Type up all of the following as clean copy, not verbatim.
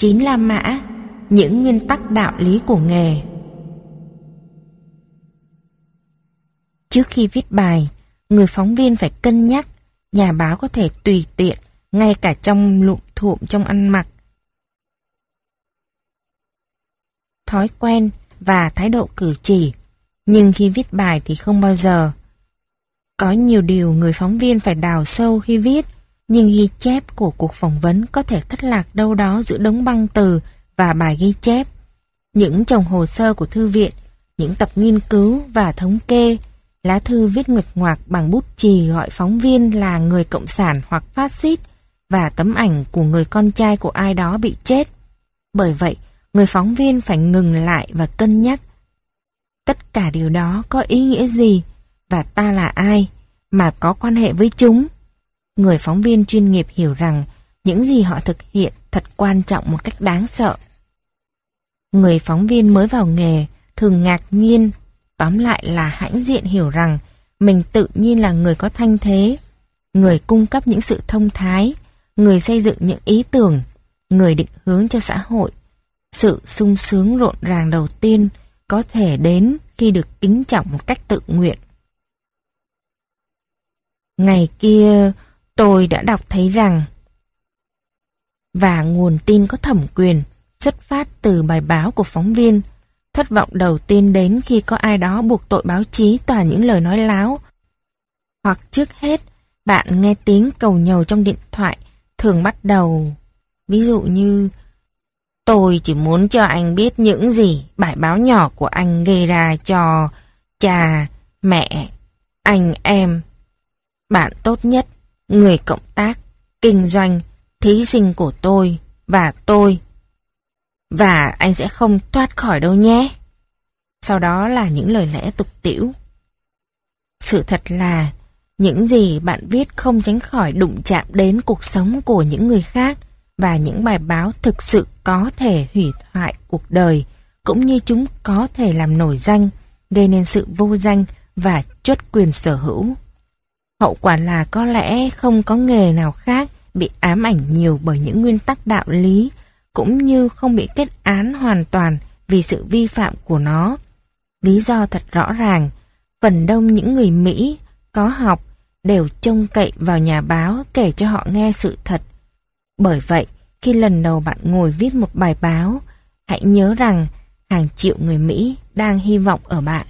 9 La Mã, những nguyên tắc đạo lý của nghề. Trước khi viết bài, người phóng viên phải cân nhắc, nhà báo có thể tùy tiện, ngay cả trong lụm thuộm trong ăn mặc, thói quen và thái độ cử chỉ, nhưng khi viết bài thì không bao giờ. Có nhiều điều người phóng viên phải đào sâu khi viết, nhưng ghi chép của cuộc phỏng vấn có thể thất lạc đâu đó giữa đống băng từ và bài ghi chép. Những chồng hồ sơ của thư viện, những tập nghiên cứu và thống kê, lá thư viết nguệch ngoạc bằng bút chì gọi phóng viên là người cộng sản hoặc phát xít, và tấm ảnh của người con trai của ai đó bị chết. Bởi vậy, người phóng viên phải ngừng lại và cân nhắc. Tất cả điều đó có ý nghĩa gì, và ta là ai mà có quan hệ với chúng? Người phóng viên chuyên nghiệp hiểu rằng những gì họ thực hiện thật quan trọng một cách đáng sợ. Người phóng viên mới vào nghề thường ngạc nhiên, tóm lại là hãnh diện hiểu rằng mình tự nhiên là người có thanh thế, người cung cấp những sự thông thái, người xây dựng những ý tưởng, người định hướng cho xã hội. Sự sung sướng rộn ràng đầu tiên có thể đến khi được kính trọng một cách tự nguyện. Ngày kia, tôi đã đọc thấy rằng, và nguồn tin có thẩm quyền xuất phát từ bài báo của phóng viên. Thất vọng đầu tiên đến khi có ai đó buộc tội báo chí toàn những lời nói láo. Hoặc trước hết, bạn nghe tiếng cầu nhàu trong điện thoại thường bắt đầu, ví dụ như: tôi chỉ muốn cho anh biết những gì bài báo nhỏ của anh gây ra cho cha, mẹ, anh em, bạn tốt nhất, người cộng tác, kinh doanh, thí sinh của tôi và tôi. Và anh sẽ không thoát khỏi đâu nhé. Sau đó là những lời lẽ tục tĩu. Sự thật là những gì bạn viết không tránh khỏi đụng chạm đến cuộc sống của những người khác, và những bài báo thực sự có thể hủy hoại cuộc đời, cũng như chúng có thể làm nổi danh, gây nên sự vô danh và truất quyền sở hữu. Hậu quả là có lẽ không có nghề nào khác bị ám ảnh nhiều bởi những nguyên tắc đạo lý, cũng như không bị kết án hoàn toàn vì sự vi phạm của nó. Lý do thật rõ ràng, phần đông những người Mỹ có học đều trông cậy vào nhà báo kể cho họ nghe sự thật. Bởi vậy, khi lần đầu bạn ngồi viết một bài báo, hãy nhớ rằng hàng triệu người Mỹ đang hy vọng ở bạn.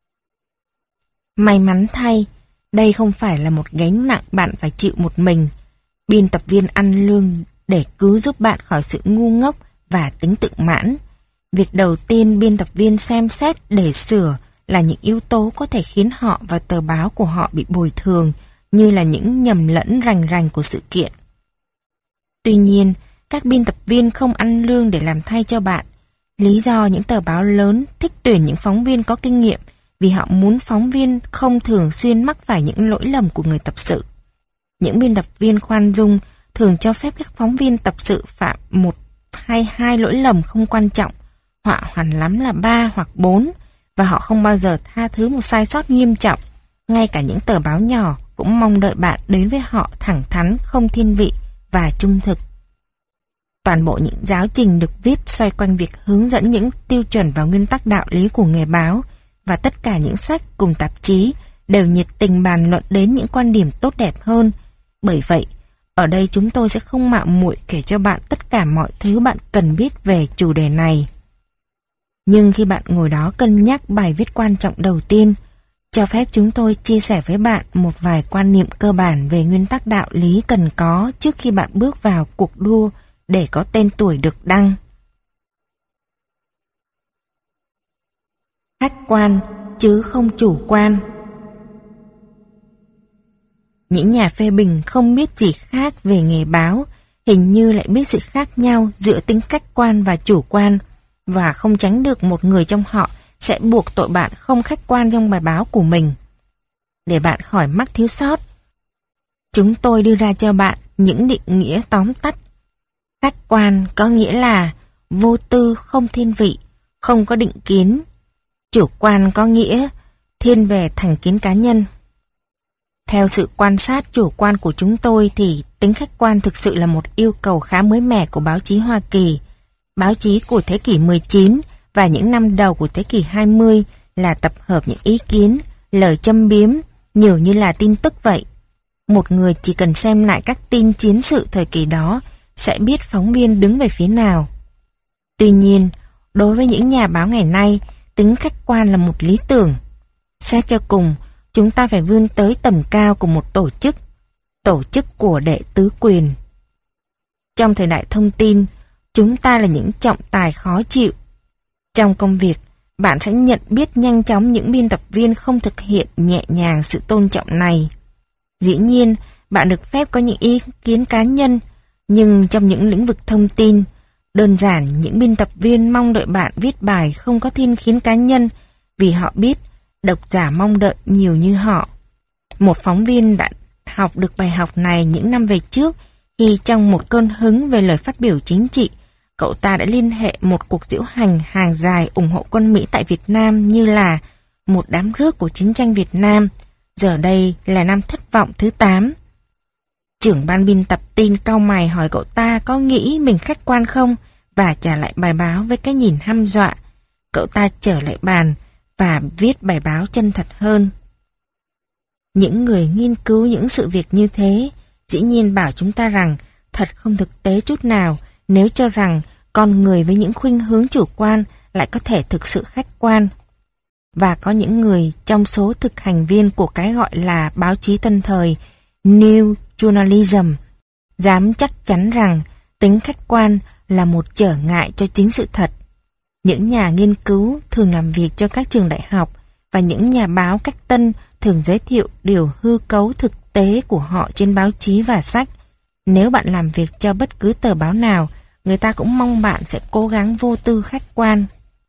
May mắn thay, đây không phải là một gánh nặng bạn phải chịu một mình. Biên tập viên ăn lương để cứu giúp bạn khỏi sự ngu ngốc và tính tự mãn. Việc đầu tiên biên tập viên xem xét để sửa là những yếu tố có thể khiến họ và tờ báo của họ bị bồi thường, như là những nhầm lẫn rành rành của sự kiện. Tuy nhiên, các biên tập viên không ăn lương để làm thay cho bạn. Lý do những tờ báo lớn thích tuyển những phóng viên có kinh nghiệm vì họ muốn phóng viên không thường xuyên mắc phải những lỗi lầm của người tập sự. Những biên tập viên khoan dung thường cho phép các phóng viên tập sự phạm 1 hay 2 lỗi lầm không quan trọng, họa hoàn lắm là 3 hoặc 4, và họ không bao giờ tha thứ một sai sót nghiêm trọng. Ngay cả những tờ báo nhỏ cũng mong đợi bạn đến với họ thẳng thắn, không thiên vị và trung thực. Toàn bộ những giáo trình được viết xoay quanh việc hướng dẫn những tiêu chuẩn và nguyên tắc đạo lý của nghề báo, và tất cả những sách cùng tạp chí đều nhiệt tình bàn luận đến những quan điểm tốt đẹp hơn. Bởi vậy, ở đây chúng tôi sẽ không mạo muội kể cho bạn tất cả mọi thứ bạn cần biết về chủ đề này. Nhưng khi bạn ngồi đó cân nhắc bài viết quan trọng đầu tiên, cho phép chúng tôi chia sẻ với bạn một vài quan niệm cơ bản về nguyên tắc đạo lý cần có trước khi bạn bước vào cuộc đua để có tên tuổi được đăng. Khách quan chứ không chủ quan. Những nhà phê bình không biết gì khác về nghề báo, hình như lại biết sự khác nhau giữa tính khách quan và chủ quan, và không tránh được một người trong họ sẽ buộc tội bạn không khách quan trong bài báo của mình. Để bạn khỏi mắc thiếu sót, chúng tôi đưa ra cho bạn những định nghĩa tóm tắt. Khách quan có nghĩa là vô tư, không thiên vị, không có định kiến. Chủ quan có nghĩa thiên về thành kiến cá nhân. Theo sự quan sát chủ quan của chúng tôi thì tính khách quan thực sự là một yêu cầu khá mới mẻ của báo chí Hoa Kỳ. Báo chí của thế kỷ 19 và những năm đầu của thế kỷ 20 là tập hợp những ý kiến, lời châm biếm, nhiều như là tin tức vậy. Một người chỉ cần xem lại các tin chiến sự thời kỳ đó sẽ biết phóng viên đứng về phía nào. Tuy nhiên, đối với những nhà báo ngày nay, tính khách quan là một lý tưởng. Xét cho cùng, chúng ta phải vươn tới tầm cao của một tổ chức của đệ tứ quyền. Trong thời đại thông tin, chúng ta là những trọng tài khó chịu. Trong công việc, bạn sẽ nhận biết nhanh chóng những biên tập viên không thực hiện nhẹ nhàng sự tôn trọng này. Dĩ nhiên, bạn được phép có những ý kiến cá nhân, nhưng trong những lĩnh vực thông tin, đơn giản những biên tập viên mong đợi bạn viết bài không có thiên kiến cá nhân vì họ biết độc giả mong đợi nhiều như họ. Một phóng viên đã học được bài học này những năm về trước khi trong một cơn hứng về lời phát biểu chính trị, cậu ta đã liên hệ một cuộc diễu hành hàng dài ủng hộ quân Mỹ tại Việt Nam như là một đám rước của chiến tranh Việt Nam. Giờ đây là năm thất vọng thứ 8. Trưởng ban biên tập tin cau mày hỏi cậu ta có nghĩ mình khách quan không và trả lại bài báo với cái nhìn hăm dọa. Cậu ta trở lại bàn và viết bài báo chân thật hơn. Những người nghiên cứu những sự việc như thế dĩ nhiên bảo chúng ta rằng thật không thực tế chút nào nếu cho rằng con người với những khuynh hướng chủ quan lại có thể thực sự khách quan. Và có những người trong số thực hành viên của cái gọi là báo chí tân thời, New Journalism, dám chắc chắn rằng tính khách quan là một trở ngại cho chính sự thật. Những nhà nghiên cứu thường làm việc cho các trường đại học và những nhà báo cách tân thường giới thiệu điều hư cấu thực tế của họ trên báo chí và sách. Nếu bạn làm việc cho bất cứ tờ báo nào, người ta cũng mong bạn sẽ cố gắng vô tư khách quan.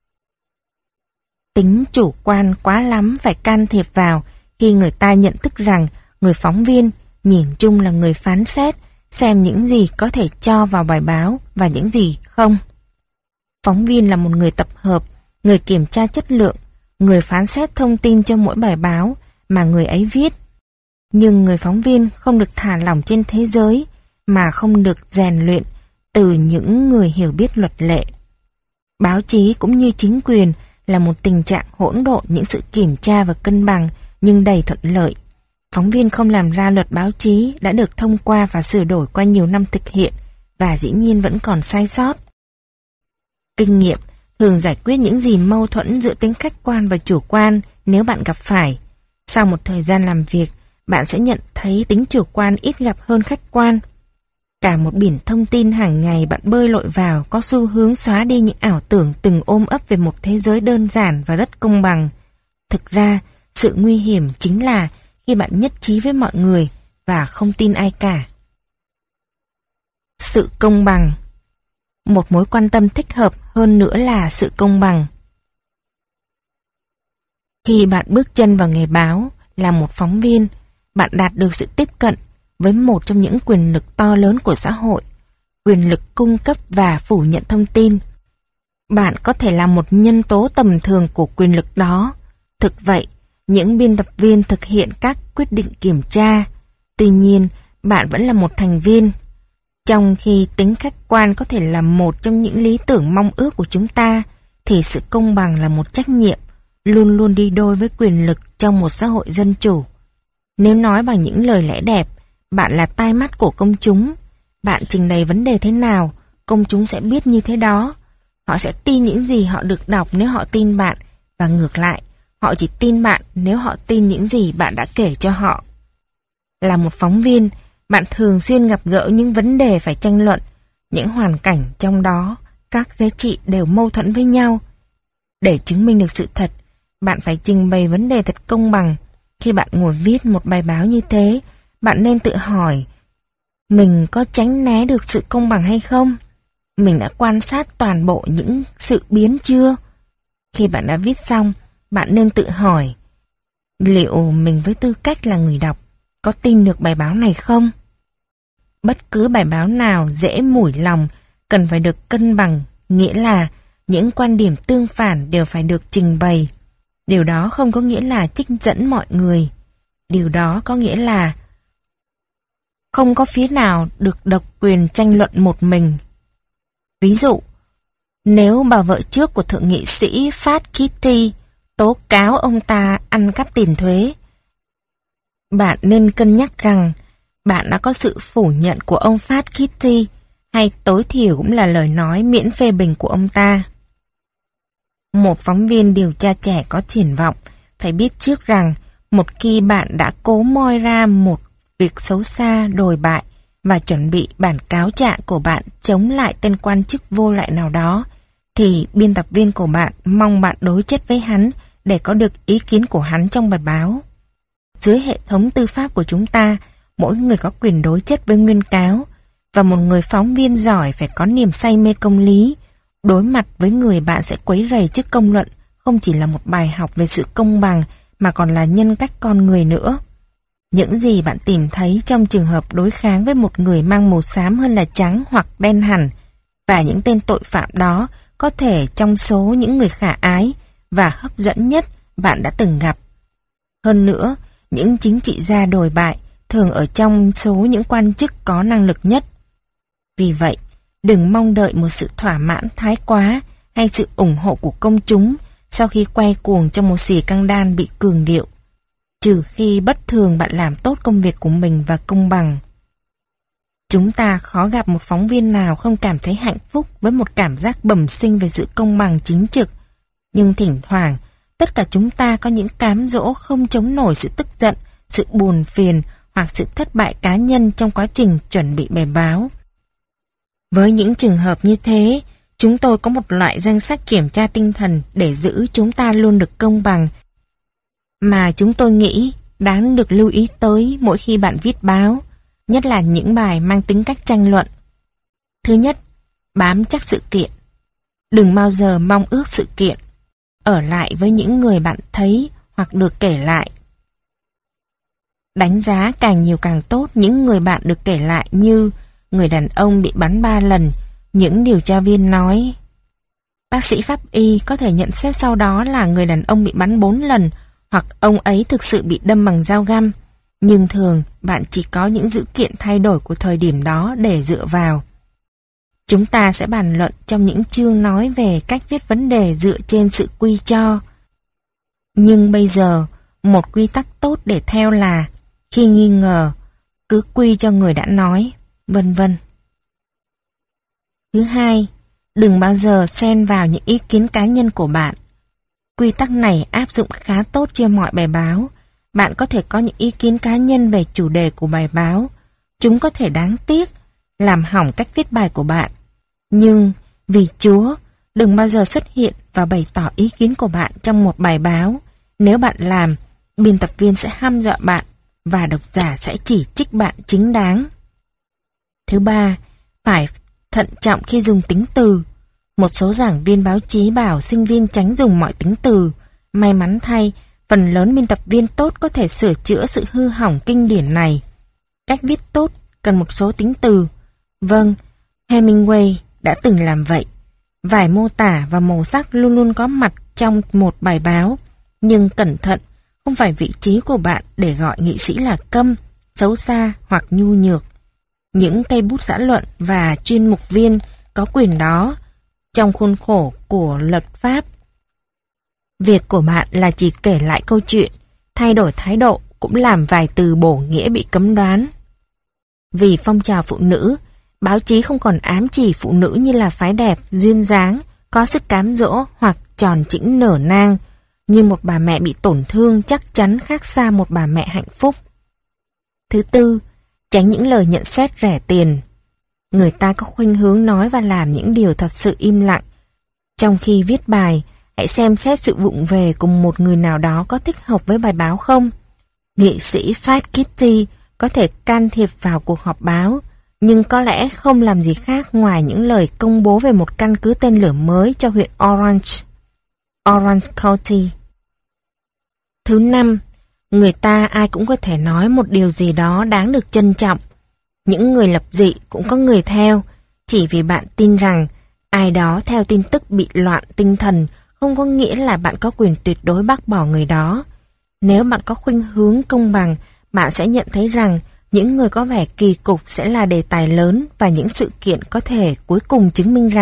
Tính chủ quan quá lắm phải can thiệp vào khi người ta nhận thức rằng người phóng viên nhìn chung là người phán xét, xem những gì có thể cho vào bài báo và những gì không. Phóng viên là một người tập hợp, người kiểm tra chất lượng, người phán xét thông tin cho mỗi bài báo mà người ấy viết. Nhưng người phóng viên không được thả lỏng trên thế giới mà không được rèn luyện từ những người hiểu biết luật lệ. Báo chí cũng như chính quyền là một tình trạng hỗn độn những sự kiểm tra và cân bằng nhưng đầy thuận lợi. Phóng viên không làm ra luật báo chí đã được thông qua và sửa đổi qua nhiều năm thực hiện và dĩ nhiên vẫn còn sai sót. Kinh nghiệm thường giải quyết những gì mâu thuẫn giữa tính khách quan và chủ quan nếu bạn gặp phải. Sau một thời gian làm việc, bạn sẽ nhận thấy tính chủ quan ít gặp hơn khách quan. Cả một biển thông tin hàng ngày bạn bơi lội vào có xu hướng xóa đi những ảo tưởng từng ôm ấp về một thế giới đơn giản và rất công bằng. Thực ra, sự nguy hiểm chính là khi bạn nhất trí với mọi người và không tin ai cả. Sự công bằng. Một mối quan tâm thích hợp hơn nữa là sự công bằng. Khi bạn bước chân vào nghề báo, là một phóng viên, bạn đạt được sự tiếp cận với một trong những quyền lực to lớn của xã hội, quyền lực cung cấp và phủ nhận thông tin. Bạn có thể là một nhân tố tầm thường của quyền lực đó. Thực vậy, những biên tập viên thực hiện các quyết định kiểm tra. Tuy nhiên, bạn vẫn là một thành viên. Trong khi tính khách quan có thể là một trong những lý tưởng mong ước của chúng ta, thì sự công bằng là một trách nhiệm, luôn luôn đi đôi với quyền lực trong một xã hội dân chủ. Nếu nói bằng những lời lẽ đẹp, bạn là tai mắt của công chúng. Bạn trình bày vấn đề thế nào, công chúng sẽ biết như thế đó. Họ sẽ tin những gì họ được đọc nếu họ tin bạn, và ngược lại, họ chỉ tin bạn nếu họ tin những gì bạn đã kể cho họ. Là một phóng viên, bạn thường xuyên gặp gỡ những vấn đề phải tranh luận, những hoàn cảnh trong đó, các giá trị đều mâu thuẫn với nhau. Để chứng minh được sự thật, bạn phải trình bày vấn đề thật công bằng. Khi bạn ngồi viết một bài báo như thế, bạn nên tự hỏi, mình có tránh né được sự công bằng hay không? Mình đã quan sát toàn bộ những sự biến chưa? Khi bạn đã viết xong, bạn nên tự hỏi, liệu mình với tư cách là người đọc có tin được bài báo này không? Bất cứ bài báo nào dễ mủi lòng cần phải được cân bằng, nghĩa là những quan điểm tương phản đều phải được trình bày. Điều đó không có nghĩa là trích dẫn mọi người. Điều đó có nghĩa là không có phía nào được độc quyền tranh luận một mình. Ví dụ, Nếu bà vợ trước của thượng nghị sĩ Fat Kitty tố cáo ông ta ăn cắp tiền thuế, bạn nên cân nhắc rằng bạn đã có sự phủ nhận của ông Fat Kitty, hay tối thiểu cũng là lời nói miễn phê bình của ông ta. Một phóng viên điều tra trẻ có triển vọng phải biết trước rằng một khi bạn đã cố moi ra một việc xấu xa, đồi bại và chuẩn bị bản cáo trạng của bạn chống lại tên quan chức vô lại nào đó, thì biên tập viên của bạn mong bạn đối chất với hắn để có được ý kiến của hắn trong bài báo. Dưới hệ thống tư pháp của chúng ta, mỗi người có quyền đối chất với nguyên cáo, và một người phóng viên giỏi phải có niềm say mê công lý. Đối mặt với người bạn sẽ quấy rầy trước công luận không chỉ là một bài học về sự công bằng mà còn là nhân cách con người nữa. Những gì bạn tìm thấy trong trường hợp đối kháng với một người mang màu xám hơn là trắng hoặc đen hẳn, và những tên tội phạm đó có thể trong số những người khả ái và hấp dẫn nhất bạn đã từng gặp. Hơn nữa, những chính trị gia đồi bại thường ở trong số những quan chức có năng lực nhất. Vì vậy, đừng mong đợi một sự thỏa mãn thái quá hay sự ủng hộ của công chúng sau khi quay cuồng trong một xì căng đan bị cường điệu, trừ khi bất thường bạn làm tốt công việc của mình và công bằng. Chúng ta khó gặp một phóng viên nào không cảm thấy hạnh phúc với một cảm giác bẩm sinh về sự công bằng chính trực, nhưng thỉnh thoảng, tất cả chúng ta có những cám dỗ không chống nổi sự tức giận, sự buồn phiền hoặc sự thất bại cá nhân trong quá trình chuẩn bị bài báo. Với những trường hợp như thế, chúng tôi có một loại danh sách kiểm tra tinh thần để giữ chúng ta luôn được công bằng, mà chúng tôi nghĩ đáng được lưu ý tới mỗi khi bạn viết báo, nhất là những bài mang tính cách tranh luận. Thứ nhất, bám chắc sự kiện. Đừng bao giờ mong ước sự kiện. Ở lại với những người bạn thấy hoặc được kể lại. Đánh giá càng nhiều càng tốt những người bạn được kể lại, như người đàn ông bị bắn 3 lần, những điều tra viên nói. Bác sĩ pháp y có thể nhận xét sau đó là người đàn ông bị bắn 4 lần, hoặc ông ấy thực sự bị đâm bằng dao găm. Nhưng thường bạn chỉ có những dữ kiện thay đổi của thời điểm đó để dựa vào. Chúng ta sẽ bàn luận trong những chương nói về cách viết vấn đề dựa trên sự quy cho. Nhưng bây giờ, một quy tắc tốt để theo là khi nghi ngờ, cứ quy cho người đã nói, vân vân. Thứ hai, đừng bao giờ xen vào những ý kiến cá nhân của bạn. Quy tắc này áp dụng khá tốt cho mọi bài báo. Bạn có thể có những ý kiến cá nhân về chủ đề của bài báo. Chúng có thể đáng tiếc, làm hỏng cách viết bài của bạn. Nhưng, vì Chúa, đừng bao giờ xuất hiện và bày tỏ ý kiến của bạn trong một bài báo. Nếu bạn làm, biên tập viên sẽ hăm dọa bạn và độc giả sẽ chỉ trích bạn chính đáng. Thứ ba, phải thận trọng khi dùng tính từ. Một số giảng viên báo chí bảo sinh viên tránh dùng mọi tính từ. May mắn thay, phần lớn biên tập viên tốt có thể sửa chữa sự hư hỏng kinh điển này. Cách viết tốt cần một số tính từ. Vâng, Hemingway đã từng làm vậy. Vài mô tả và màu sắc luôn luôn có mặt trong một bài báo. Nhưng cẩn thận, không phải vị trí của bạn để gọi nghị sĩ là câm, xấu xa hoặc nhu nhược. Những cây bút xã luận và chuyên mục viên có quyền đó trong khuôn khổ của luật pháp. Việc của bạn là chỉ kể lại câu chuyện, thay đổi thái độ cũng làm vài từ bổ nghĩa bị cấm đoán. Vì phong trào phụ nữ, báo chí không còn ám chỉ phụ nữ như là phái đẹp, duyên dáng, có sức cám dỗ hoặc tròn chỉnh nở nang. Như một bà mẹ bị tổn thương chắc chắn khác xa một bà mẹ hạnh phúc. Thứ tư, tránh những lời nhận xét rẻ tiền. Người ta có khuynh hướng nói và làm những điều thật sự im lặng. Trong khi viết bài, hãy xem xét sự vụng về cùng một người nào đó có thích hợp với bài báo không. Nghệ sĩ Fat Kitty có thể can thiệp vào cuộc họp báo, nhưng có lẽ không làm gì khác ngoài những lời công bố về một căn cứ tên lửa mới cho huyện Orange County. Thứ năm, người ta ai cũng có thể nói một điều gì đó đáng được trân trọng. Những người lập dị cũng có người theo. Chỉ vì bạn tin rằng ai đó theo tin tức bị loạn tinh thần không có nghĩa là bạn có quyền tuyệt đối bác bỏ người đó. Nếu bạn có khuynh hướng công bằng, bạn sẽ nhận thấy rằng những người có vẻ kỳ cục sẽ là đề tài lớn và những sự kiện có thể cuối cùng chứng minh rằng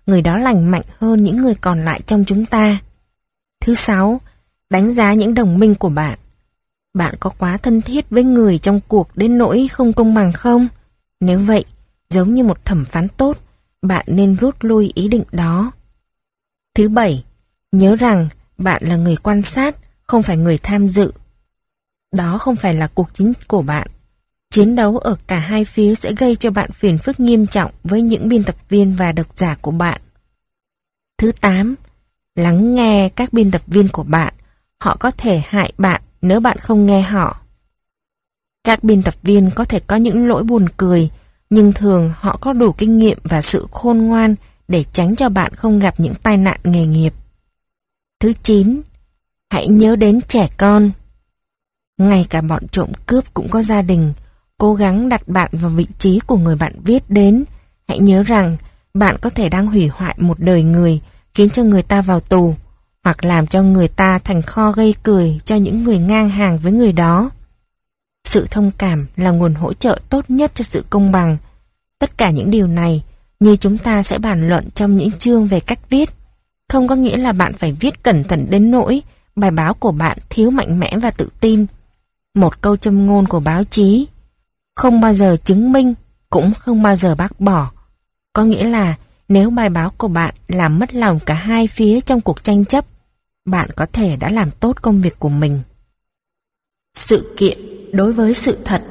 người đó lành mạnh hơn những người còn lại trong chúng ta. Thứ 6, đánh giá những đồng minh của bạn. Bạn có quá thân thiết với người trong cuộc đến nỗi không công bằng không? Nếu vậy, giống như một thẩm phán tốt, bạn nên rút lui ý định đó. Thứ 7, nhớ rằng bạn là người quan sát, không phải người tham dự. Đó không phải là cuộc chiến của bạn. Chiến đấu ở cả hai phía sẽ gây cho bạn phiền phức nghiêm trọng với những biên tập viên và độc giả của bạn. Thứ 8, lắng nghe các biên tập viên của bạn. Họ có thể hại bạn nếu bạn không nghe họ. Các biên tập viên có thể có những lỗi buồn cười, nhưng thường họ có đủ kinh nghiệm và sự khôn ngoan để tránh cho bạn không gặp những tai nạn nghề nghiệp. Thứ 9, hãy nhớ đến trẻ con. Ngay cả bọn trộm cướp cũng có gia đình. Cố gắng đặt bạn vào vị trí của người bạn viết đến. Hãy nhớ rằng bạn có thể đang hủy hoại một đời người, khiến cho người ta vào tù, hoặc làm cho người ta thành kho gây cười cho những người ngang hàng với người đó. Sự thông cảm là nguồn hỗ trợ tốt nhất cho sự công bằng. Tất cả những điều này, như chúng ta sẽ bàn luận trong những chương về cách viết, không có nghĩa là bạn phải viết cẩn thận đến nỗi bài báo của bạn thiếu mạnh mẽ và tự tin. Một câu châm ngôn của báo chí: không bao giờ chứng minh, cũng không bao giờ bác bỏ. Có nghĩa là nếu bài báo của bạn làm mất lòng cả hai phía trong cuộc tranh chấp, bạn có thể đã làm tốt công việc của mình. Sự kiện đối với sự thật.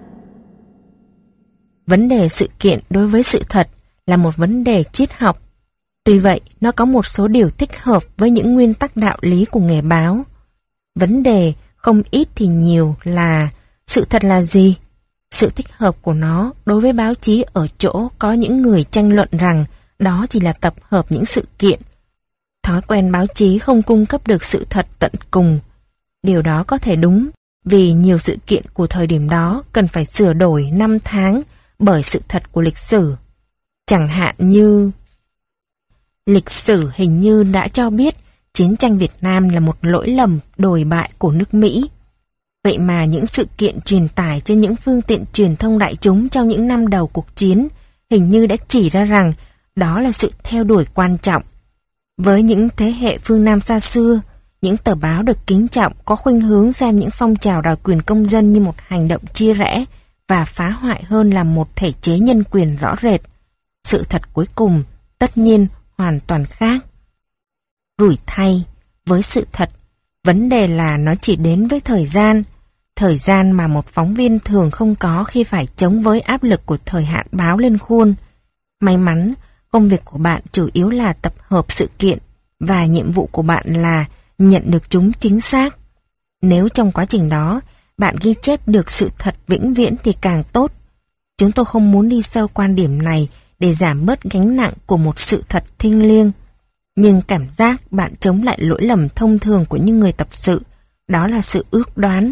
Vấn đề sự kiện đối với sự thật là một vấn đề triết học. Tuy vậy, nó có một số điều thích hợp với những nguyên tắc đạo lý của nghề báo. Vấn đề không ít thì nhiều là sự thật là gì? Sự thích hợp của nó đối với báo chí ở chỗ có những người tranh luận rằng đó chỉ là tập hợp những sự kiện. Thói quen báo chí không cung cấp được sự thật tận cùng. Điều đó có thể đúng vì nhiều sự kiện của thời điểm đó cần phải sửa đổi năm tháng bởi sự thật của lịch sử. Chẳng hạn như lịch sử hình như đã cho biết chiến tranh Việt Nam là một lỗi lầm đồi bại của nước Mỹ. Vậy mà những sự kiện truyền tải trên những phương tiện truyền thông đại chúng trong những năm đầu cuộc chiến hình như đã chỉ ra rằng đó là sự theo đuổi quan trọng. Với những thế hệ phương Nam xa xưa, những tờ báo được kính trọng có khuynh hướng xem những phong trào đòi quyền công dân như một hành động chia rẽ và phá hoại hơn là một thể chế nhân quyền rõ rệt. Sự thật cuối cùng, tất nhiên, hoàn toàn khác. Rủi thay, với sự thật, vấn đề là nó chỉ đến với thời gian mà một phóng viên thường không có khi phải chống với áp lực của thời hạn báo lên khuôn. May mắn, công việc của bạn chủ yếu là tập hợp sự kiện và nhiệm vụ của bạn là nhận được chúng chính xác. Nếu trong quá trình đó, bạn ghi chép được sự thật vĩnh viễn thì càng tốt. Chúng tôi không muốn đi sâu quan điểm này để giảm bớt gánh nặng của một sự thật thiêng liêng. Nhưng cảm giác bạn chống lại lỗi lầm thông thường của những người tập sự, đó là sự ước đoán.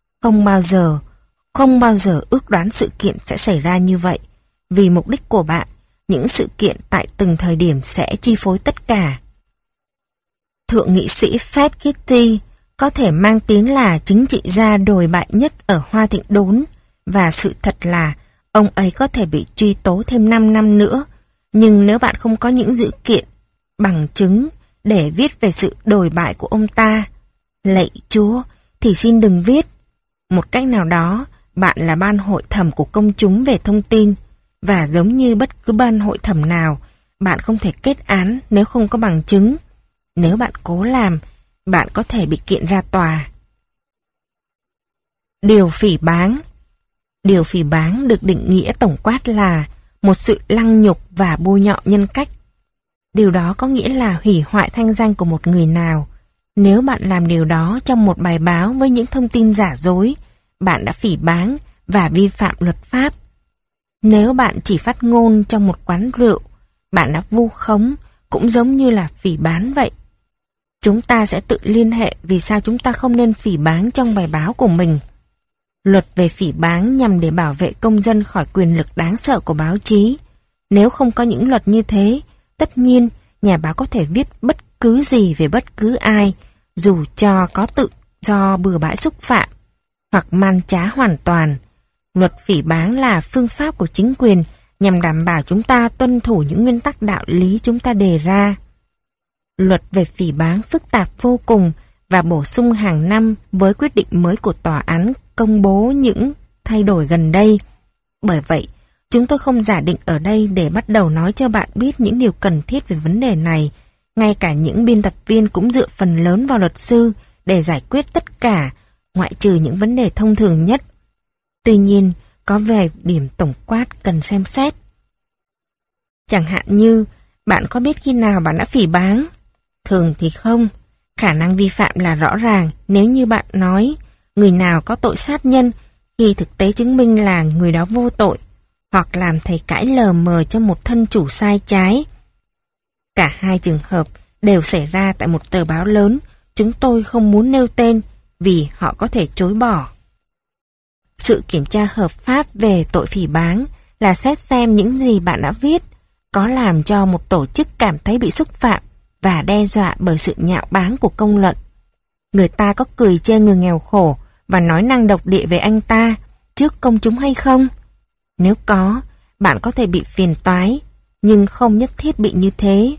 Không bao giờ ước đoán sự kiện sẽ xảy ra như vậy. Vì mục đích của bạn, những sự kiện tại từng thời điểm sẽ chi phối tất cả. Thượng nghị sĩ Fred Kitty có thể mang tiếng là chính trị gia đồi bại nhất ở Hoa Thịnh Đốn, và sự thật là ông ấy có thể bị truy tố thêm 5 năm nữa. Nhưng nếu bạn không có những dữ kiện, bằng chứng để viết về sự đồi bại của ông ta, lạy Chúa, thì xin đừng viết. Một cách nào đó, bạn là ban hội thẩm của công chúng về thông tin, và giống như bất cứ ban hội thẩm nào, bạn không thể kết án nếu không có bằng chứng. Nếu bạn cố làm, bạn có thể bị kiện ra tòa. Điều phỉ báng. Điều phỉ báng được định nghĩa tổng quát là một sự lăng nhục và bôi nhọ nhân cách. Điều đó có nghĩa là hủy hoại thanh danh của một người nào. Nếu bạn làm điều đó trong một bài báo với những thông tin giả dối, bạn đã phỉ báng và vi phạm luật pháp. Nếu bạn chỉ phát ngôn trong một quán rượu, bạn đã vu khống, cũng giống như là phỉ báng vậy. Chúng ta sẽ tự liên hệ vì sao chúng ta không nên phỉ báng trong bài báo của mình. Luật về phỉ báng nhằm để bảo vệ công dân khỏi quyền lực đáng sợ của báo chí. Nếu không có những luật như thế, tất nhiên nhà báo có thể viết bất cứ gì về bất cứ ai, dù cho có tự do bừa bãi xúc phạm, hoặc man trá hoàn toàn. Luật phỉ báng là phương pháp của chính quyền nhằm đảm bảo chúng ta tuân thủ những nguyên tắc đạo lý chúng ta đề ra. Luật về phỉ báng phức tạp vô cùng và bổ sung hàng năm với quyết định mới của tòa án công bố những thay đổi gần đây. Bởi vậy, chúng tôi không giả định ở đây để bắt đầu nói cho bạn biết những điều cần thiết về vấn đề này. Ngay cả những biên tập viên cũng dựa phần lớn vào luật sư để giải quyết tất cả, ngoại trừ những vấn đề thông thường nhất. Tuy nhiên, có vài điểm tổng quát cần xem xét. Chẳng hạn như, bạn có biết khi nào bạn đã phỉ báng? Thường thì không. Khả năng vi phạm là rõ ràng nếu như bạn nói người nào có tội sát nhân khi thực tế chứng minh là người đó vô tội, hoặc làm thầy cãi lờ mờ cho một thân chủ sai trái. Cả hai trường hợp đều xảy ra tại một tờ báo lớn, chúng tôi không muốn nêu tên vì họ có thể chối bỏ. Sự kiểm tra hợp pháp về tội phỉ báng là xét xem những gì bạn đã viết có làm cho một tổ chức cảm thấy bị xúc phạm và đe dọa bởi sự nhạo báng của công luận. Người ta có cười chê người nghèo khổ và nói năng độc địa về anh ta trước công chúng hay không? Nếu có, bạn có thể bị phiền toái, nhưng không nhất thiết bị như thế.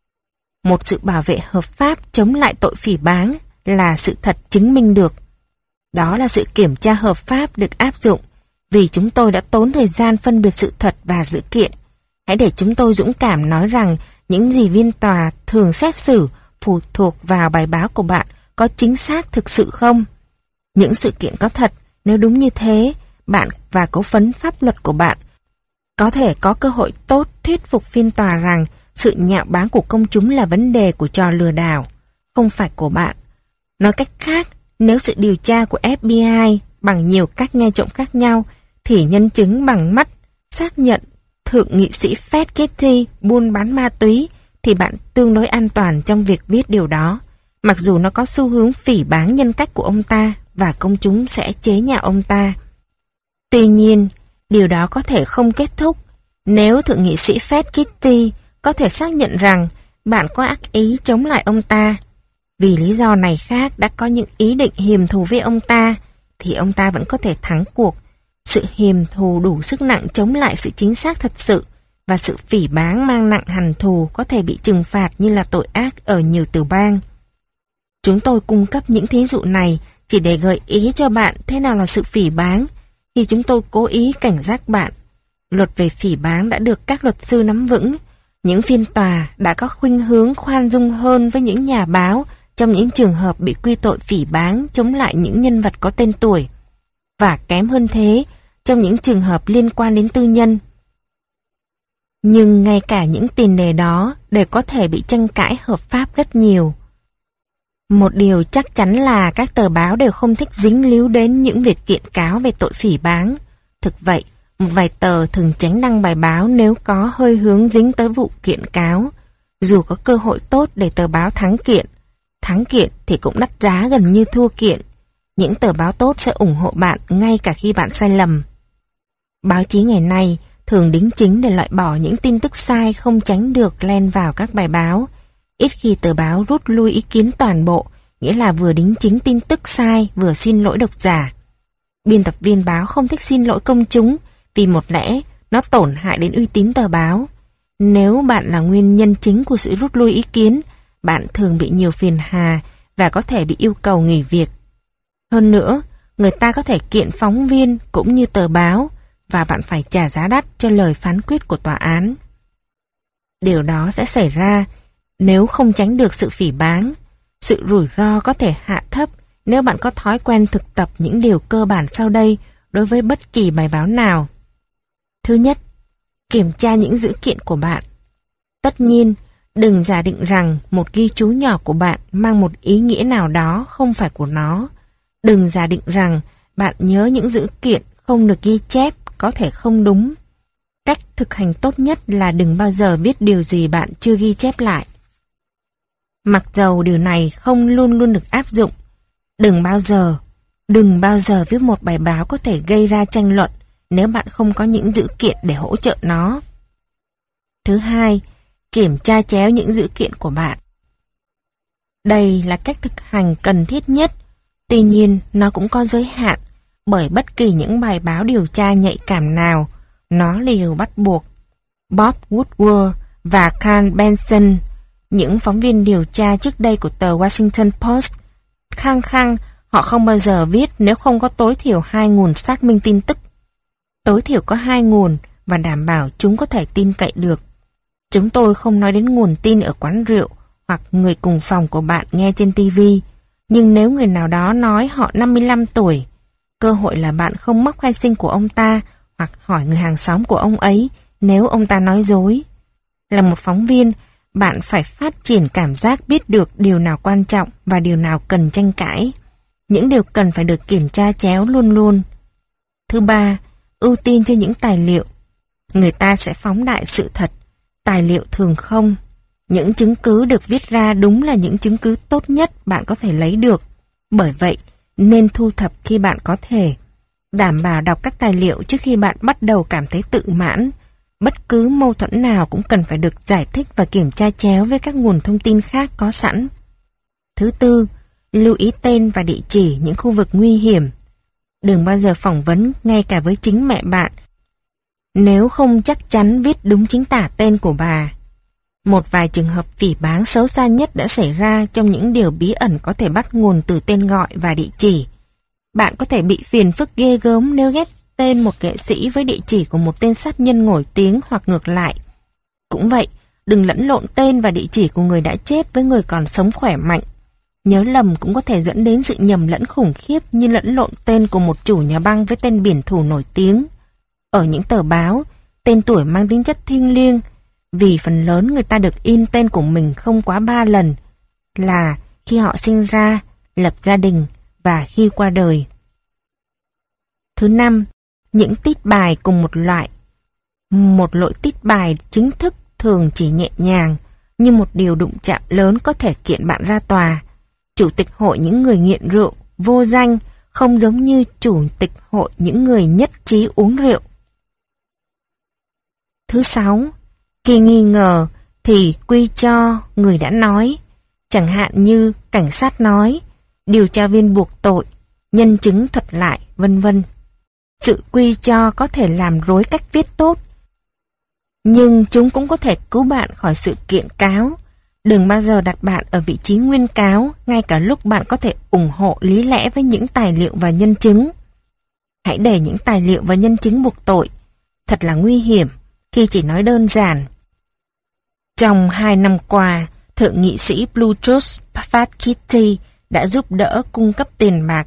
Một sự bảo vệ hợp pháp chống lại tội phỉ báng là sự thật chứng minh được. Đó là sự kiểm tra hợp pháp được áp dụng vì chúng tôi đã tốn thời gian phân biệt sự thật và dữ kiện. Hãy để chúng tôi dũng cảm nói rằng những gì viên tòa thường xét xử phụ thuộc vào bài báo của bạn có chính xác thực sự không. Những sự kiện có thật, nếu đúng như thế, bạn và cố vấn pháp luật của bạn có thể có cơ hội tốt thuyết phục phiên tòa rằng sự nhạo báng của công chúng là vấn đề của trò lừa đảo, không phải của bạn. Nói cách khác, nếu sự điều tra của FBI bằng nhiều cách nghe trộm khác nhau, thì nhân chứng bằng mắt xác nhận thượng nghị sĩ Fred Kitty buôn bán ma túy, thì bạn tương đối an toàn trong việc viết điều đó, mặc dù nó có xu hướng phỉ báng nhân cách của ông ta và công chúng sẽ chế nhạo ông ta. Tuy nhiên, điều đó có thể không kết thúc nếu thượng nghị sĩ Fred Kitty có thể xác nhận rằng bạn có ác ý chống lại ông ta. Vì lý do này khác đã có những ý định hiềm thù với ông ta, thì ông ta vẫn có thể thắng cuộc. Sự hiềm thù đủ sức nặng chống lại sự chính xác thật sự, và sự phỉ báng mang nặng hằn thù có thể bị trừng phạt như là tội ác ở nhiều tiểu bang. Chúng tôi cung cấp những thí dụ này chỉ để gợi ý cho bạn thế nào là sự phỉ báng, thì chúng tôi cố ý cảnh giác bạn. Luật về phỉ báng đã được các luật sư nắm vững. Những phiên tòa đã có khuynh hướng khoan dung hơn với những nhà báo trong những trường hợp bị quy tội phỉ báng chống lại những nhân vật có tên tuổi, và kém hơn thế trong những trường hợp liên quan đến tư nhân. Nhưng ngay cả những tiền đề đó đều có thể bị tranh cãi hợp pháp rất nhiều. Một điều chắc chắn là các tờ báo đều không thích dính líu đến những việc kiện cáo về tội phỉ báng. Thực vậy, một vài tờ thường tránh đăng bài báo nếu có hơi hướng dính tới vụ kiện cáo, dù có cơ hội tốt để tờ báo thắng kiện. Thắng kiện thì cũng đắt giá gần như thua kiện. Những tờ báo tốt sẽ ủng hộ bạn ngay cả khi bạn sai lầm. Báo chí ngày nay thường đính chính để loại bỏ những tin tức sai không tránh được len vào các bài báo. Ít khi tờ báo rút lui ý kiến toàn bộ, nghĩa là vừa đính chính tin tức sai vừa xin lỗi độc giả. Biên tập viên báo không thích xin lỗi công chúng vì một lẽ nó tổn hại đến uy tín tờ báo. Nếu bạn là nguyên nhân chính của sự rút lui ý kiến, bạn thường bị nhiều phiền hà và có thể bị yêu cầu nghỉ việc. Hơn nữa, người ta có thể kiện phóng viên cũng như tờ báo, và bạn phải trả giá đắt cho lời phán quyết của tòa án. Điều đó sẽ xảy ra nếu không tránh được sự phỉ báng. Sự rủi ro có thể hạ thấp nếu bạn có thói quen thực tập những điều cơ bản sau đây đối với bất kỳ bài báo nào. Thứ nhất, kiểm tra những dữ kiện của bạn. Tất nhiên, đừng giả định rằng một ghi chú nhỏ của bạn mang một ý nghĩa nào đó không phải của nó. Đừng giả định rằng bạn nhớ những dữ kiện không được ghi chép có thể không đúng. Cách thực hành tốt nhất là đừng bao giờ viết điều gì bạn chưa ghi chép lại. Mặc dầu điều này không luôn luôn được áp dụng, đừng bao giờ viết một bài báo có thể gây ra tranh luận nếu bạn không có những dữ kiện để hỗ trợ nó. Thứ hai, kiểm tra chéo những dữ kiện của bạn. Đây là cách thực hành cần thiết nhất, tuy nhiên nó cũng có giới hạn, bởi bất kỳ những bài báo điều tra nhạy cảm nào Nó là điều bắt buộc. Bob Woodward và Carl Benson, những phóng viên điều tra trước đây của tờ Washington Post, khăng khăng họ không bao giờ viết nếu không có tối thiểu 2 nguồn xác minh tin tức. Tối thiểu có 2 nguồn và đảm bảo chúng có thể tin cậy được. Chúng tôi không nói đến nguồn tin ở quán rượu hoặc người cùng phòng của bạn nghe trên TV, nhưng nếu người nào đó nói họ 55 tuổi, cơ hội là bạn không móc khai sinh của ông ta hoặc hỏi người hàng xóm của ông ấy nếu ông ta nói dối. Là một phóng viên, bạn phải phát triển cảm giác biết được điều nào quan trọng và điều nào cần tranh cãi. Những điều cần phải được kiểm tra chéo luôn luôn. Thứ ba, ưu tiên cho những tài liệu. Người ta sẽ phóng đại sự thật, tài liệu thường không. Những chứng cứ được viết ra đúng là những chứng cứ tốt nhất bạn có thể lấy được. Bởi vậy, nên thu thập khi bạn có thể. Đảm bảo đọc các tài liệu trước khi bạn bắt đầu cảm thấy tự mãn. Bất cứ mâu thuẫn nào cũng cần phải được giải thích và kiểm tra chéo với các nguồn thông tin khác có sẵn. Thứ tư, lưu ý tên và địa chỉ những khu vực nguy hiểm. Đừng bao giờ phỏng vấn ngay cả với chính mẹ bạn nếu không chắc chắn viết đúng chính tả tên của bà. Một vài trường hợp phỉ báng xấu xa nhất đã xảy ra trong những điều bí ẩn có thể bắt nguồn từ tên gọi và địa chỉ. Bạn có thể bị phiền phức ghê gớm nếu ghép tên một nghệ sĩ với địa chỉ của một tên sát nhân nổi tiếng hoặc ngược lại. Cũng vậy, đừng lẫn lộn tên và địa chỉ của người đã chết với người còn sống khỏe mạnh. Nhớ lầm cũng có thể dẫn đến sự nhầm lẫn khủng khiếp như lẫn lộn tên của một chủ nhà băng với tên biển thủ nổi tiếng. Ở những tờ báo, tên tuổi mang tính chất thiêng liêng, vì phần lớn người ta được in tên của mình không quá 3 lần, là khi họ sinh ra, lập gia đình và khi qua đời. Thứ năm, những tít bài cùng một loại. Một lỗi tít bài chính thức thường chỉ nhẹ nhàng, như một điều đụng chạm lớn có thể kiện bạn ra tòa. Chủ tịch hội những người nghiện rượu, vô danh, không giống như chủ tịch hội những người nhất trí uống rượu. Thứ sáu, khi nghi ngờ thì quy cho người đã nói, chẳng hạn như cảnh sát nói, điều tra viên buộc tội, nhân chứng thuật lại, vân vân. Sự quy cho có thể làm rối cách viết tốt, nhưng chúng cũng có thể cứu bạn khỏi sự kiện cáo. Đừng bao giờ đặt bạn ở vị trí nguyên cáo, ngay cả lúc bạn có thể ủng hộ lý lẽ với những tài liệu và nhân chứng. Hãy để những tài liệu và nhân chứng buộc tội. Thật là nguy hiểm khi chỉ nói đơn giản. Trong 2 năm qua, thượng nghị sĩ Bluetooth Fat Kitty đã giúp đỡ cung cấp tiền bạc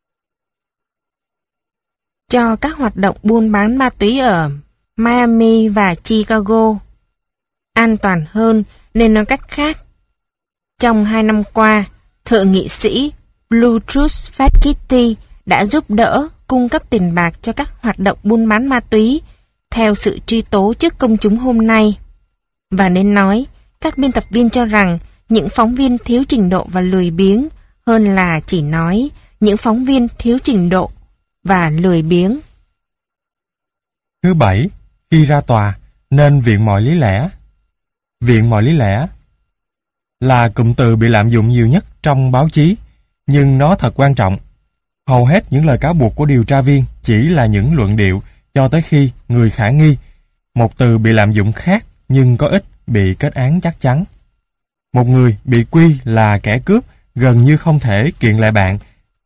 cho các hoạt động buôn bán ma túy ở Miami và Chicago. An toàn hơn nên nói cách khác. Trong 2 năm qua, thượng nghị sĩ Bluetooth Fat Kitty đã giúp đỡ cung cấp tiền bạc cho các hoạt động buôn bán ma túy theo sự truy tố trước công chúng hôm nay. Và nên nói, các biên tập viên cho rằng những phóng viên thiếu trình độ và lười biếng hơn là chỉ nói những phóng viên thiếu trình độ và lười biếng. Thứ bảy, khi ra tòa, nên viện mọi lý lẽ. Viện mọi lý lẽ là cụm từ bị lạm dụng nhiều nhất trong báo chí, nhưng nó thật quan trọng. Hầu hết những lời cáo buộc của điều tra viên chỉ là những luận điệu cho tới khi người khả nghi. Một từ bị lạm dụng khác nhưng có ít bị kết án chắc chắn. Một người bị quy là kẻ cướp gần như không thể kiện lại bạn,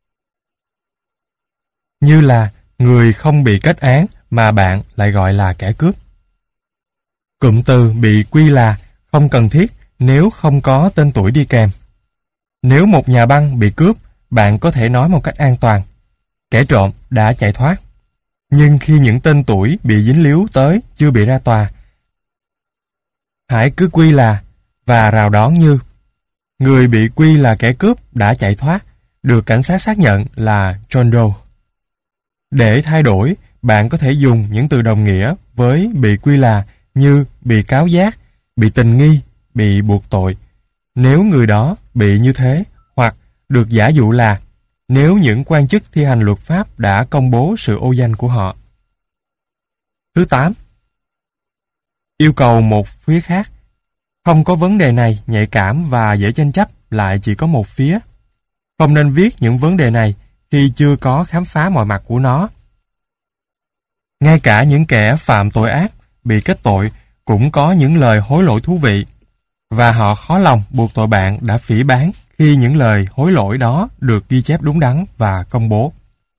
như là người không bị kết án mà bạn lại gọi là kẻ cướp. Cụm từ bị quy là không cần thiết nếu không có tên tuổi đi kèm. Nếu một nhà băng bị cướp, bạn có thể nói một cách an toàn, kẻ trộm đã chạy thoát. Nhưng khi những tên tuổi bị dính líu tới chưa bị ra tòa, hãy cứ quy là và rào đón như người bị quy là kẻ cướp đã chạy thoát, được cảnh sát xác nhận là John Doe. Để thay đổi, bạn có thể dùng những từ đồng nghĩa với bị quy là như bị cáo giác, bị tình nghi, bị buộc tội, nếu người đó bị như thế, hoặc được giả dụ là nếu những quan chức thi hành luật pháp đã công bố sự ô danh của họ. Thứ 8. Yêu cầu một phía khác. Không có vấn đề này nhạy cảm và dễ tranh chấp lại chỉ có một phía. Không nên viết những vấn đề này khi chưa có khám phá mọi mặt của nó. Ngay cả những kẻ phạm tội ác, bị kết tội, cũng có những lời hối lộ thú vị. Và họ khó lòng buộc tội bạn đã phỉ báng khi những lời hối lỗi đó được ghi chép đúng đắn và công bố.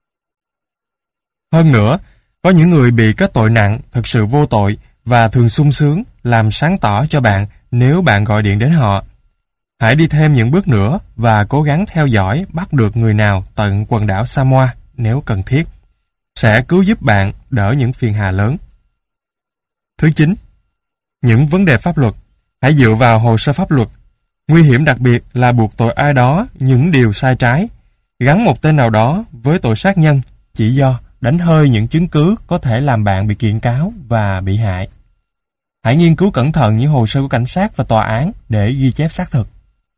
Hơn nữa, có những người bị kết tội nặng, thực sự vô tội và thường sung sướng làm sáng tỏ cho bạn nếu bạn gọi điện đến họ. Hãy đi thêm những bước nữa và cố gắng theo dõi bắt được người nào tận quần đảo Samoa nếu cần thiết. Sẽ cứu giúp bạn đỡ những phiền hà lớn. Thứ 9. Những vấn đề pháp luật. Hãy dựa vào hồ sơ pháp luật. Nguy hiểm đặc biệt là buộc tội ai đó những điều sai trái. Gắn một tên nào đó với tội sát nhân chỉ do đánh hơi những chứng cứ có thể làm bạn bị kiện cáo và bị hại. Hãy nghiên cứu cẩn thận những hồ sơ của cảnh sát và tòa án để ghi chép xác thực.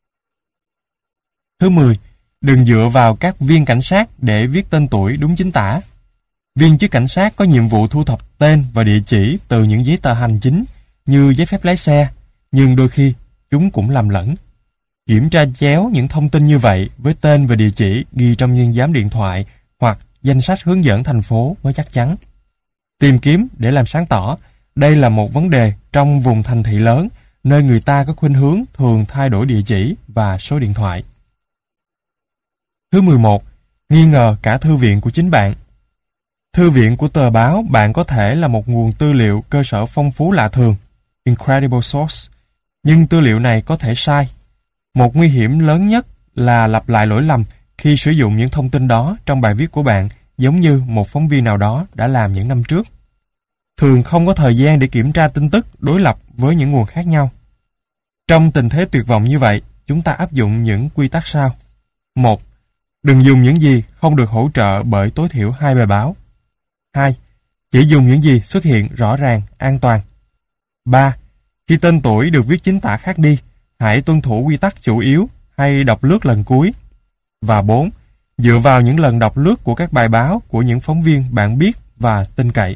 Thứ 10. Đừng dựa vào các viên cảnh sát để viết tên tuổi đúng chính tả. Viên chức cảnh sát có nhiệm vụ thu thập tên và địa chỉ từ những giấy tờ hành chính như giấy phép lái xe, nhưng đôi khi chúng cũng lầm lẫn. Kiểm tra chéo những thông tin như vậy với tên và địa chỉ ghi trong nhân giám điện thoại hoặc danh sách hướng dẫn thành phố mới chắc chắn. Tìm kiếm để làm sáng tỏ, đây là một vấn đề trong vùng thành thị lớn, nơi người ta có khuynh hướng thường thay đổi địa chỉ và số điện thoại. Thứ 11. Nghi ngờ cả thư viện của chính bạn. Thư viện của tờ báo bạn có thể là một nguồn tư liệu cơ sở phong phú lạ thường, incredible source, nhưng tư liệu này có thể sai. Một nguy hiểm lớn nhất là lặp lại lỗi lầm khi sử dụng những thông tin đó trong bài viết của bạn, giống như một phóng viên nào đó đã làm những năm trước. Thường không có thời gian để kiểm tra tin tức đối lập với những nguồn khác nhau. Trong tình thế tuyệt vọng như vậy, chúng ta áp dụng những quy tắc sau. 1. Đừng dùng những gì không được hỗ trợ bởi tối thiểu 2 bài báo. 2. Chỉ dùng những gì xuất hiện rõ ràng, an toàn. 3. Khi tên tuổi được viết chính tả khác đi, hãy tuân thủ quy tắc chủ yếu hay đọc lướt lần cuối. Và 4. Dựa vào những lần đọc lướt của các bài báo của những phóng viên bạn biết và tin cậy.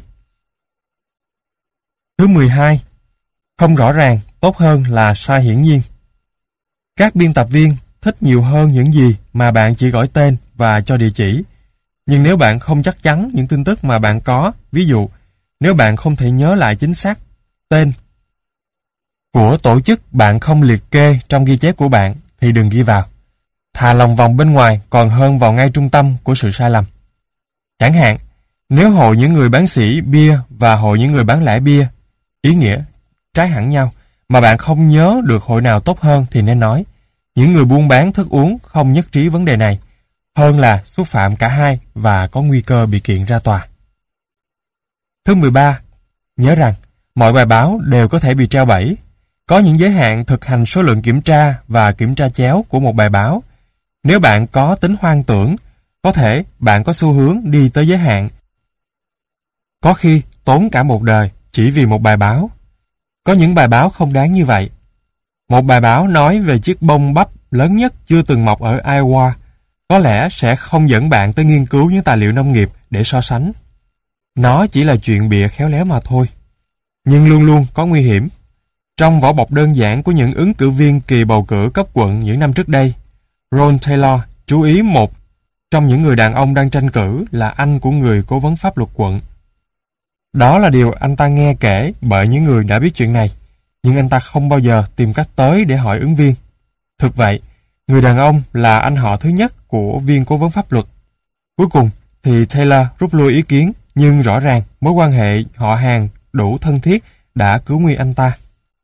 Thứ 12. Không rõ ràng tốt hơn là sai hiển nhiên. Các biên tập viên thích nhiều hơn những gì mà bạn chỉ gõ tên và cho địa chỉ. Nhưng nếu bạn không chắc chắn những tin tức mà bạn có, ví dụ, nếu bạn không thể nhớ lại chính xác tên của tổ chức bạn không liệt kê trong ghi chép của bạn, thì đừng ghi vào. Thà lòng vòng bên ngoài còn hơn vào ngay trung tâm của sự sai lầm. Chẳng hạn, nếu hội những người bán sỉ bia và hội những người bán lẻ bia, ý nghĩa trái hẳn nhau, mà bạn không nhớ được hội nào tốt hơn thì nên nói, những người buôn bán thức uống không nhất trí vấn đề này, hơn là xúc phạm cả hai và có nguy cơ bị kiện ra tòa. Thứ 13. Nhớ rằng, mọi bài báo đều có thể bị treo bẫy. Có những giới hạn thực hành số lượng kiểm tra và kiểm tra chéo của một bài báo. Nếu bạn có tính hoang tưởng, có thể bạn có xu hướng đi tới giới hạn. Có khi tốn cả một đời chỉ vì một bài báo. Có những bài báo không đáng như vậy. Một bài báo nói về chiếc bông bắp lớn nhất chưa từng mọc ở Iowa có lẽ sẽ không dẫn bạn tới nghiên cứu những tài liệu nông nghiệp để so sánh. Nó chỉ là chuyện bịa khéo léo mà thôi. Nhưng luôn luôn có nguy hiểm. Trong vỏ bọc đơn giản của những ứng cử viên kỳ bầu cử cấp quận những năm trước đây, Ron Taylor chú ý một trong những người đàn ông đang tranh cử là anh của người cố vấn pháp luật quận. Đó là điều anh ta nghe kể bởi những người đã biết chuyện này, nhưng anh ta không bao giờ tìm cách tới để hỏi ứng viên. Thực vậy, người đàn ông là anh họ thứ nhất của viên cố vấn pháp luật. Cuối cùng thì Taylor rút lui ý kiến, nhưng rõ ràng mối quan hệ họ hàng đủ thân thiết đã cứu nguy anh ta.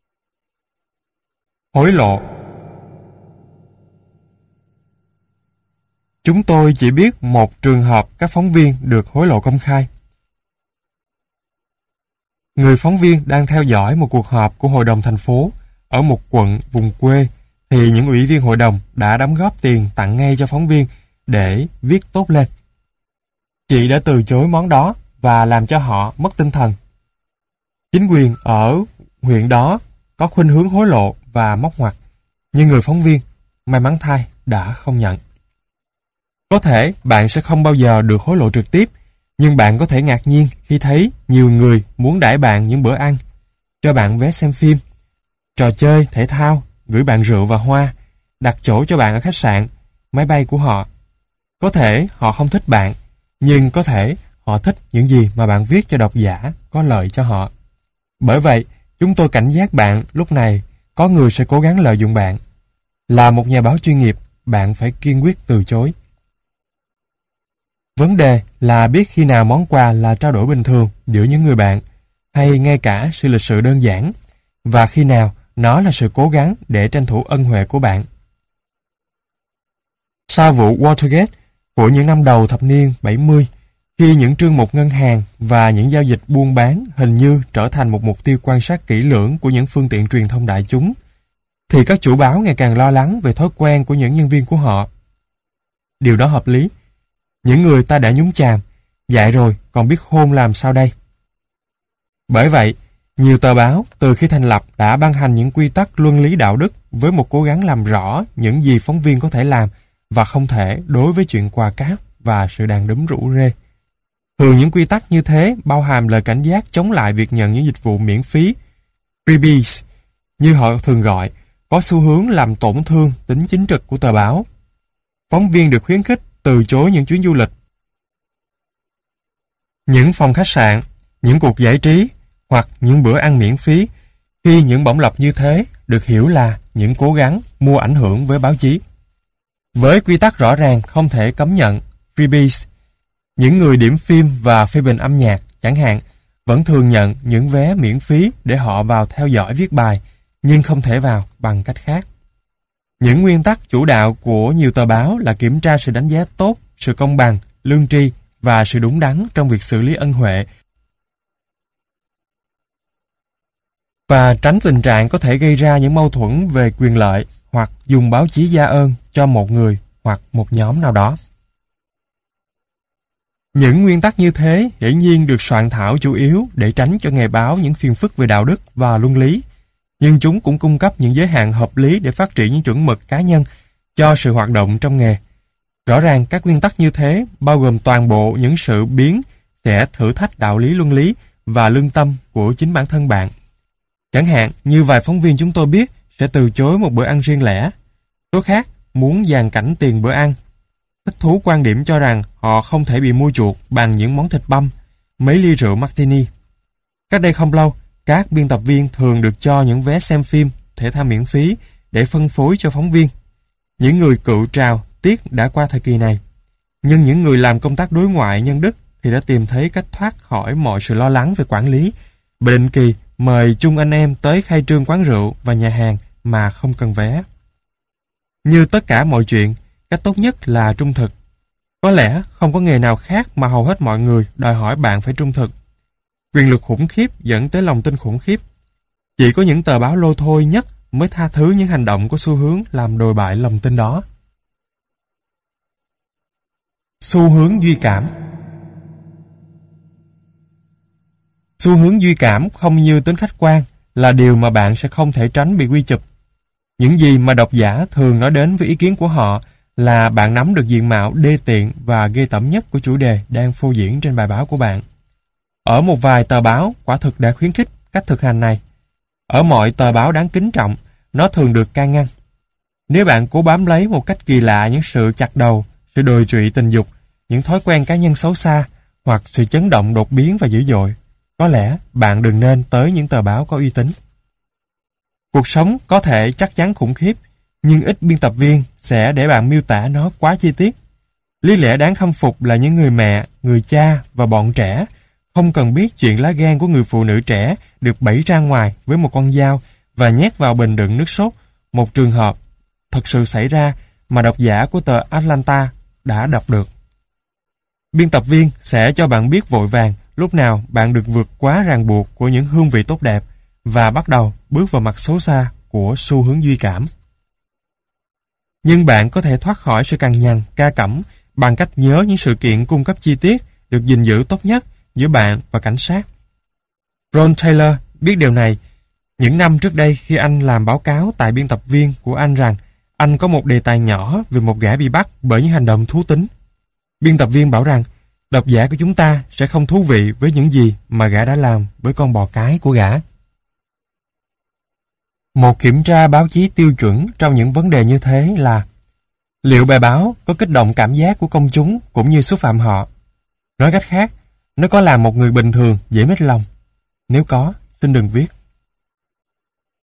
Hối lộ. Chúng tôi chỉ biết một trường hợp các phóng viên được hối lộ công khai. Người phóng viên đang theo dõi một cuộc họp của hội đồng thành phố ở một quận vùng quê, thì những ủy viên hội đồng đã đóng góp tiền tặng ngay cho phóng viên để viết tốt lên. Chị đã từ chối món đó và làm cho họ mất tinh thần. Chính quyền ở huyện đó có khuynh hướng hối lộ và móc ngoặt, nhưng người phóng viên, may mắn thay, đã không nhận. Có thể bạn sẽ không bao giờ được hối lộ trực tiếp, nhưng bạn có thể ngạc nhiên khi thấy nhiều người muốn đãi bạn những bữa ăn, cho bạn vé xem phim, trò chơi, thể thao, gửi bạn rượu và hoa, đặt chỗ cho bạn ở khách sạn, máy bay của họ. Có thể họ không thích bạn, nhưng có thể họ thích những gì mà bạn viết cho độc giả có lợi cho họ. Bởi vậy, chúng tôi cảnh giác bạn lúc này có người sẽ cố gắng lợi dụng bạn. Là một nhà báo chuyên nghiệp, bạn phải kiên quyết từ chối. Vấn đề là biết khi nào món quà là trao đổi bình thường giữa những người bạn, hay ngay cả sự lịch sự đơn giản, và khi nào nó là sự cố gắng để tranh thủ ân huệ của bạn. Sau vụ Watergate của những năm đầu thập niên 70, khi những trương mục ngân hàng và những giao dịch buôn bán hình như trở thành một mục tiêu quan sát kỹ lưỡng của những phương tiện truyền thông đại chúng, thì các chủ báo ngày càng lo lắng về thói quen của những nhân viên của họ. Điều đó hợp lý. Những người ta đã nhúng chàm, dại rồi còn biết khôn làm sao đây. Bởi vậy, nhiều tờ báo từ khi thành lập đã ban hành những quy tắc luân lý đạo đức với một cố gắng làm rõ những gì phóng viên có thể làm và không thể đối với chuyện quà cáp và sự đàn đúm rủ rê. Thường những quy tắc như thế bao hàm lời cảnh giác chống lại việc nhận những dịch vụ miễn phí, freebies, như họ thường gọi, có xu hướng làm tổn thương tính chính trực của tờ báo. Phóng viên được khuyến khích từ chối những chuyến du lịch, những phòng khách sạn, những cuộc giải trí hoặc những bữa ăn miễn phí, khi những bổng lộc như thế được hiểu là những cố gắng mua ảnh hưởng với báo chí. Với quy tắc rõ ràng không thể cấm nhận freebies, những người điểm phim và phê bình âm nhạc, chẳng hạn, vẫn thường nhận những vé miễn phí để họ vào theo dõi viết bài, nhưng không thể vào bằng cách khác. Những nguyên tắc chủ đạo của nhiều tờ báo là kiểm tra sự đánh giá tốt, sự công bằng, lương tri và sự đúng đắn trong việc xử lý ân huệ, và tránh tình trạng có thể gây ra những mâu thuẫn về quyền lợi hoặc dùng báo chí gia ơn cho một người hoặc một nhóm nào đó. Những nguyên tắc như thế hiển nhiên được soạn thảo chủ yếu để tránh cho nghề báo những phiền phức về đạo đức và luân lý, nhưng chúng cũng cung cấp những giới hạn hợp lý để phát triển những chuẩn mực cá nhân cho sự hoạt động trong nghề. Rõ ràng các nguyên tắc như thế bao gồm toàn bộ những sự biến sẽ thử thách đạo lý luân lý và lương tâm của chính bản thân bạn. Chẳng hạn như vài phóng viên chúng tôi biết sẽ từ chối một bữa ăn riêng lẻ, số khác muốn dàn cảnh tiền bữa ăn, thích thú quan điểm cho rằng họ không thể bị mua chuộc bằng những món thịt băm, mấy ly rượu martini. Cách đây không lâu, các biên tập viên thường được cho những vé xem phim, thể thao miễn phí để phân phối cho phóng viên. Những người cựu trào tiếc đã qua thời kỳ này, nhưng những người làm công tác đối ngoại nhân đức thì đã tìm thấy cách thoát khỏi mọi sự lo lắng về quản lý, định kỳ mời chung anh em tới khai trương quán rượu và nhà hàng mà không cần vé. Như tất cả mọi chuyện, cách tốt nhất là trung thực. Có lẽ không có nghề nào khác mà hầu hết mọi người đòi hỏi bạn phải trung thực. Quyền lực khủng khiếp dẫn tới lòng tin khủng khiếp. Chỉ có những tờ báo lôi thôi nhất mới tha thứ những hành động có xu hướng làm đồi bại lòng tin đó. Xu hướng duy cảm. Xu hướng duy cảm không như tính khách quan là điều mà bạn sẽ không thể tránh bị quy chụp. Những gì mà độc giả thường nói đến với ý kiến của họ là bạn nắm được diện mạo đê tiện và ghê tởm nhất của chủ đề đang phô diễn trên bài báo của bạn. Ở một vài tờ báo quả thực đã khuyến khích cách thực hành này. Ở mọi tờ báo đáng kính trọng, nó thường được can ngăn. Nếu bạn cố bám lấy một cách kỳ lạ những sự chặt đầu, sự đồi trụy tình dục, những thói quen cá nhân xấu xa hoặc sự chấn động đột biến và dữ dội, có lẽ bạn đừng nên tới những tờ báo có uy tín. Cuộc sống có thể chắc chắn khủng khiếp, nhưng ít biên tập viên sẽ để bạn miêu tả nó quá chi tiết. Lý lẽ đáng khâm phục là những người mẹ, người cha và bọn trẻ không cần biết chuyện lá gan của người phụ nữ trẻ được bẫy ra ngoài với một con dao và nhét vào bình đựng nước sốt, một trường hợp thật sự xảy ra mà độc giả của tờ Atlanta đã đọc được. Biên tập viên sẽ cho bạn biết vội vàng lúc nào bạn được vượt quá ràng buộc của những hương vị tốt đẹp và bắt đầu bước vào mặt xấu xa của xu hướng duy cảm. Nhưng bạn có thể thoát khỏi sự cằn nhằn, ca cẩm bằng cách nhớ những sự kiện cung cấp chi tiết được gìn giữ tốt nhất giữa bạn và cảnh sát. Ron Taylor biết điều này những năm trước đây khi anh làm báo cáo tại biên tập viên của anh rằng anh có một đề tài nhỏ về một gã bị bắt bởi những hành động thú tính. Biên tập viên bảo rằng độc giả của chúng ta sẽ không thú vị với những gì mà gã đã làm với con bò cái của gã. Một kiểm tra báo chí tiêu chuẩn trong những vấn đề như thế là liệu bài báo có kích động cảm giác của công chúng cũng như xúc phạm họ. Nói cách khác, Nó có làm một người bình thường dễ mít lòng? Nếu có, xin đừng viết.